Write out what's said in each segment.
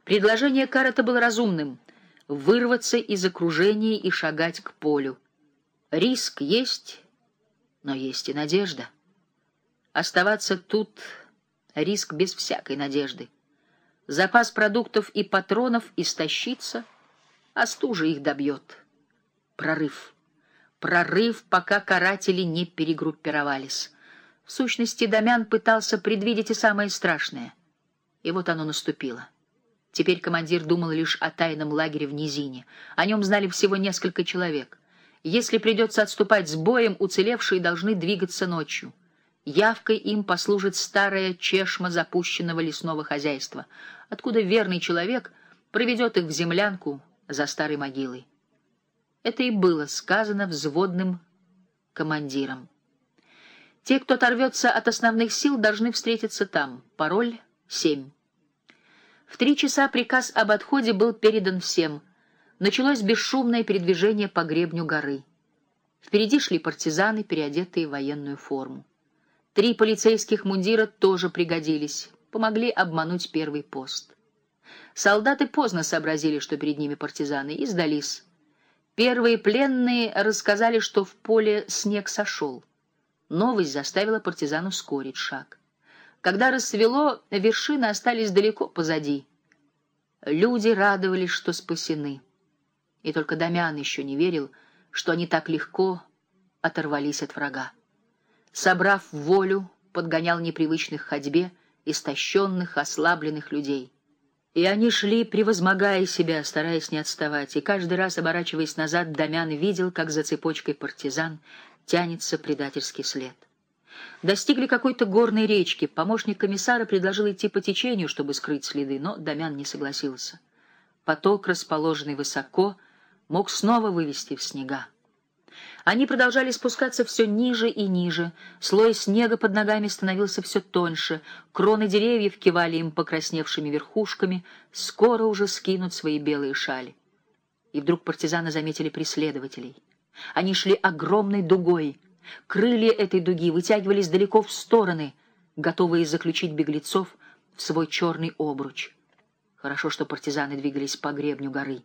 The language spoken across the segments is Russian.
Предложение Карата было разумным — вырваться из окружения и шагать к полю. Риск есть, но есть и надежда. Оставаться тут — риск без всякой надежды. Запас продуктов и патронов истощится, а стужа их добьет. Прорыв. Прорыв, пока каратели не перегруппировались. В сущности, Дамян пытался предвидеть и самое страшное. И вот оно наступило. Теперь командир думал лишь о тайном лагере в низине. О нем знали всего несколько человек. Если придется отступать с боем, уцелевшие должны двигаться ночью. Явкой им послужит старая чешма запущенного лесного хозяйства, откуда верный человек проведет их в землянку за старой могилой. Это и было сказано взводным командиром. Те, кто оторвется от основных сил, должны встретиться там. Пароль 7. В 3 часа приказ об отходе был передан всем. Началось бесшумное передвижение по гребню горы. Впереди шли партизаны, переодетые в военную форму. 3 полицейских мундира тоже пригодились, помогли обмануть первый пост. Солдаты поздно сообразили, что перед ними партизаны, и сдались. Первые пленные рассказали, что в поле снег сошел. Новость заставила партизан ускорить шаг. Когда рассвело, вершины остались далеко позади. Люди радовались, что спасены. И только Дамян еще не верил, что они так легко оторвались от врага. Собрав волю, подгонял непривычных к ходьбе, истощенных, ослабленных людей. И они шли, превозмогая себя, стараясь не отставать, и каждый раз, оборачиваясь назад, Дамян видел, как за цепочкой партизан тянется предательский след. Достигли какой-то горной речки. Помощник комиссара предложил идти по течению, чтобы скрыть следы, но Дамян не согласился. Поток, расположенный высоко, мог снова вывести в снега. Они продолжали спускаться все ниже и ниже. Слой снега под ногами становился все тоньше. Кроны деревьев кивали им покрасневшими верхушками. Скоро уже скинут свои белые шали. И вдруг партизаны заметили преследователей. Они шли огромной дугой. Крылья этой дуги вытягивались далеко в стороны, готовые заключить беглецов в свой черный обруч. Хорошо, что партизаны двигались по гребню горы.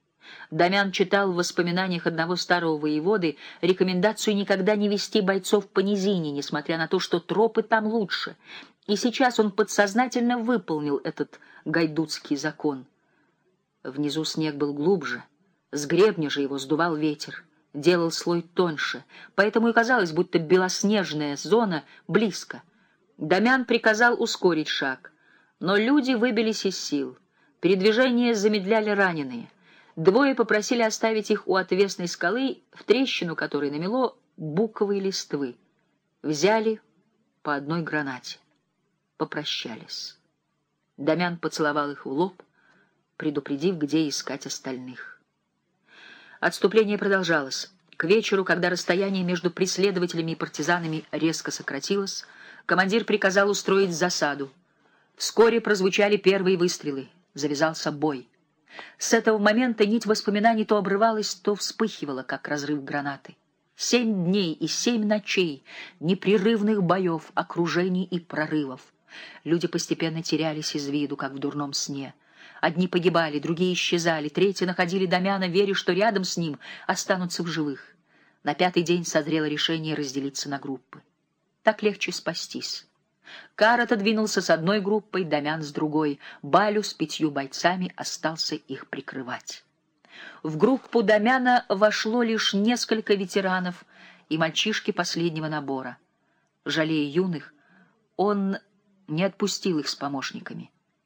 Дамян читал в воспоминаниях одного старого воеводы рекомендацию никогда не вести бойцов по низине, несмотря на то, что тропы там лучше. И сейчас он подсознательно выполнил этот гайдутский закон. Внизу снег был глубже, с гребня же его сдувал ветер, делал слой тоньше, поэтому и казалось, будто белоснежная зона близко. Дамян приказал ускорить шаг, но люди выбились из сил. Передвижение замедляли раненые. Двое попросили оставить их у отвесной скалы, в трещину которой намело буковые листвы. Взяли по одной гранате. Попрощались. Дамян поцеловал их в лоб, предупредив, где искать остальных. Отступление продолжалось. К вечеру, когда расстояние между преследователями и партизанами резко сократилось, командир приказал устроить засаду. Вскоре прозвучали первые выстрелы. Завязался бой. С этого момента нить воспоминаний то обрывалась, то вспыхивала, как разрыв гранаты. 7 дней и 7 ночей непрерывных боев, окружений и прорывов. Люди постепенно терялись из виду, как в дурном сне. Одни погибали, другие исчезали, третьи находили Дамяна, веря, что рядом с ним останутся в живых. На 5-й день созрело решение разделиться на группы. Так легче спастись. Карат двинулся с одной группой, Дамян с другой. Балю с 5 бойцами остался их прикрывать. В группу Дамяна вошло лишь несколько ветеранов и мальчишки последнего набора. Жалея юных, он не отпустил их с помощниками.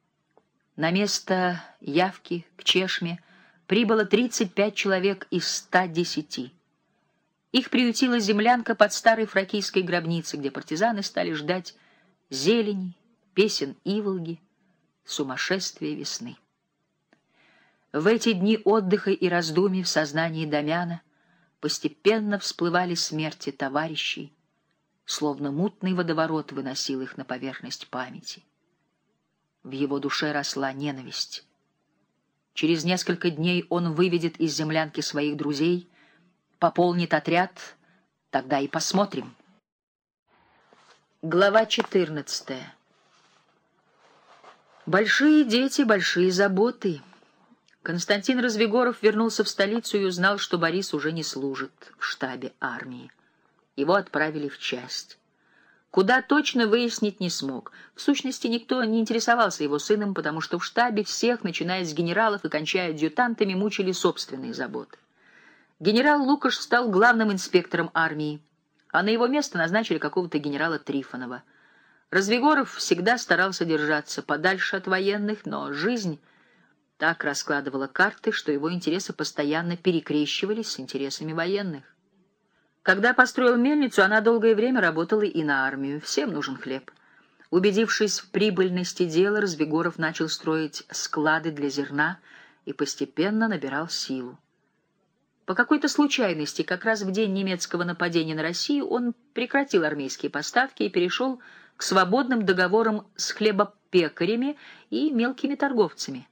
На место явки к чешме прибыло 35 человек из 110. Их приютила землянка под старой фракийской гробницей, где партизаны стали ждать зелени, песен иволги, сумасшествия весны. В эти дни отдыха и раздумий в сознании Дамяна постепенно всплывали смерти товарищей, словно мутный водоворот выносил их на поверхность памяти. В его душе росла ненависть. Через несколько дней он выведет из землянки своих друзей, пополнит отряд, тогда и посмотрим. Глава 14. Большие дети, большие заботы. Константин Развигоров вернулся в столицу и узнал, что Борис уже не служит в штабе армии. Его отправили в часть. Куда точно выяснить не смог. В сущности, никто не интересовался его сыном, потому что в штабе всех, начиная с генералов и кончая адъютантами, мучили собственные заботы. Генерал Лукаш стал главным инспектором армии, а на его место назначили какого-то генерала Трифонова. Развигоров всегда старался держаться подальше от военных, но жизнь так раскладывала карты, что его интересы постоянно перекрещивались с интересами военных. Когда построил мельницу, она долгое время работала и на армию. Всем нужен хлеб. Убедившись в прибыльности дела, Развигоров начал строить склады для зерна и постепенно набирал силу. По какой-то случайности, как раз в день немецкого нападения на Россию, он прекратил армейские поставки и перешел к свободным договорам с хлебопекарями и мелкими торговцами.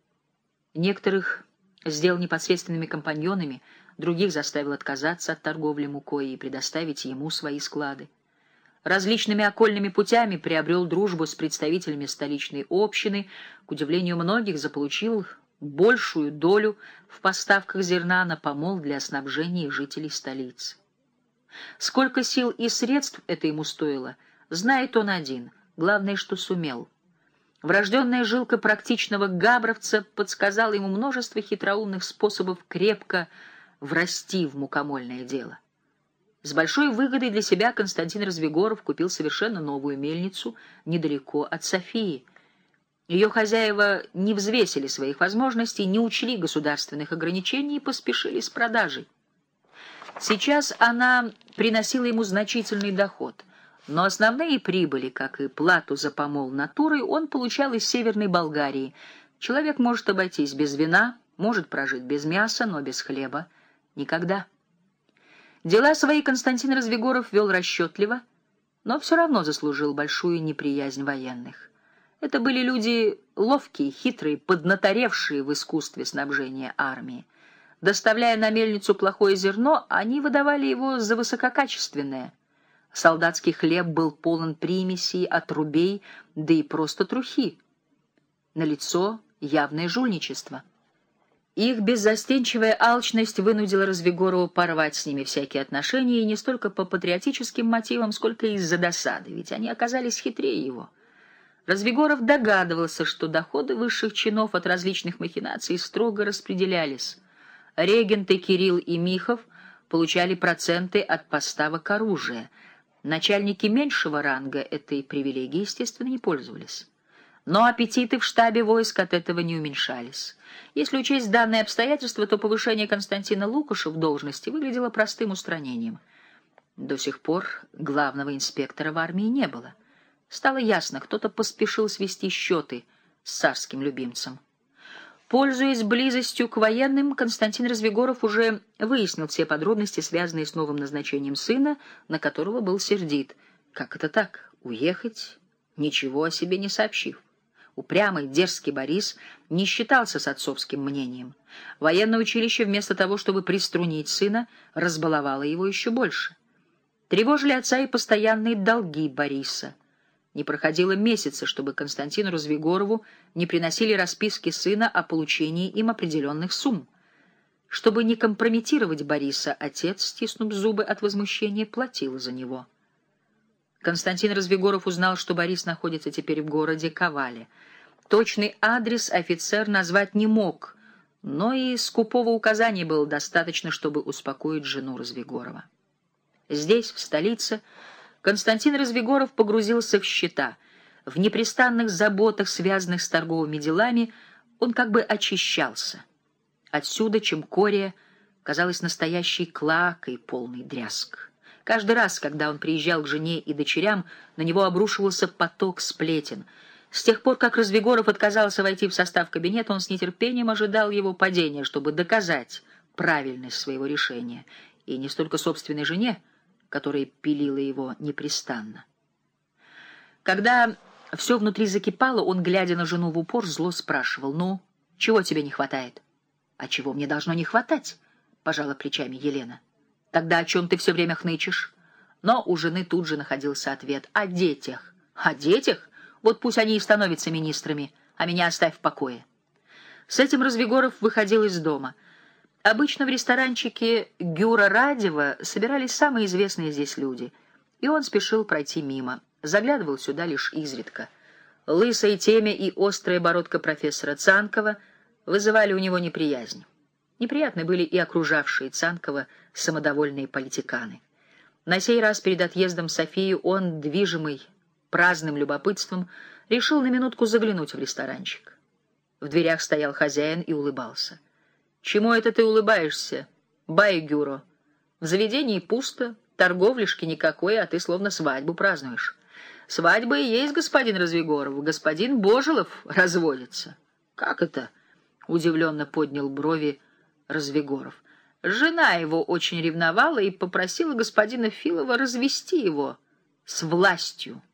Некоторых сделал непосредственными компаньонами, других заставил отказаться от торговли мукой и предоставить ему свои склады. Различными окольными путями приобрел дружбу с представителями столичной общины, к удивлению многих заполучил большую долю в поставках зерна на помол для снабжения жителей столицы. Сколько сил и средств это ему стоило, знает он один, главное, что сумел. Врожденная жилка практичного габровца подсказала ему множество хитроумных способов крепко врасти в мукомольное дело. С большой выгодой для себя Константин Развигоров купил совершенно новую мельницу недалеко от Софии. Ее хозяева не взвесили своих возможностей, не учли государственных ограничений и поспешили с продажей. Сейчас она приносила ему значительный доход, но основные прибыли, как и плату за помол натурой, он получал из Северной Болгарии. Человек может обойтись без вина, может прожить без мяса, но без хлеба никогда. Дела свои Константин Развигоров вел расчетливо, но все равно заслужил большую неприязнь военных. Это были люди ловкие, хитрые, поднаторевшие в искусстве снабжения армии. Доставляя на мельницу плохое зерно, они выдавали его за высококачественное. Солдатский хлеб был полон примесей, отрубей, да и просто трухи. Налицо явное жульничество. Их беззастенчивая алчность вынудила Развигорова порвать с ними всякие отношения, и не столько по патриотическим мотивам, сколько из-за досады, ведь они оказались хитрее его. Развигоров догадывался, что доходы высших чинов от различных махинаций строго распределялись. Регенты Кирилл и Михов получали проценты от поставок оружия. Начальники меньшего ранга этой привилегии, естественно, не пользовались. Но аппетиты в штабе войск от этого не уменьшались. Если учесть данные обстоятельства, то повышение Константина Лукаша в должности выглядело простым устранением. До сих пор главного инспектора в армии не было. Стало ясно, кто-то поспешил свести счеты с царским любимцем. Пользуясь близостью к военным, Константин Развигоров уже выяснил все подробности, связанные с новым назначением сына, на которого был сердит. Как это так? Уехать, ничего о себе не сообщив? Упрямый, дерзкий Борис не считался с отцовским мнением. Военное училище, вместо того, чтобы приструнить сына, разбаловало его еще больше. Тревожили отца и постоянные долги Бориса. Не проходило месяца, чтобы Константину Развигорову не приносили расписки сына о получении им определенных сумм. Чтобы не компрометировать Бориса, отец, стиснув зубы от возмущения, платил за него. Константин Развигоров узнал, что Борис находится теперь в городе Ковале. Точный адрес офицер назвать не мог, но и скупого указания было достаточно, чтобы успокоить жену Развигорова. Здесь, в столице, Константин Развигоров погрузился в счета. В непрестанных заботах, связанных с торговыми делами, он как бы очищался. Отсюда Чемкория казалась настоящей клоакой, полный дрязг. Каждый раз, когда он приезжал к жене и дочерям, на него обрушивался поток сплетен. С тех пор, как Развигоров отказался войти в состав кабинета, он с нетерпением ожидал его падения, чтобы доказать правильность своего решения. И не столько собственной жене, которая пилила его непрестанно. Когда все внутри закипало, он, глядя на жену в упор, зло спрашивал: «Ну, чего тебе не хватает?» «А чего мне должно не хватать?» — пожала плечами Елена. «Тогда о чем ты все время хнычешь?» Но у жены тут же находился ответ: «О детях». «О детях? Вот пусть они и становятся министрами. а меня оставь в покое». С этим Развигоров выходил из дома. Обычно в ресторанчике Гюра Радева собирались самые известные здесь люди, и он спешил пройти мимо, заглядывал сюда лишь изредка. Лысая темя и острая бородка профессора Цанкова вызывали у него неприязнь. Неприятны были и окружавшие Цанкова самодовольные политиканы. На сей раз перед отъездом в Софию он, движимый праздным любопытством, решил на минутку заглянуть в ресторанчик. В дверях стоял хозяин и улыбался. «Чему это ты улыбаешься, Байгюро? В заведении пусто, торговляшки никакой, а ты словно свадьбу празднуешь». «Свадьба и есть, господин Развигоров, господин Божилов разводится». «Как это?» — удивленно поднял брови Развигоров. «Жена его очень ревновала и попросила господина Филова развести его с властью».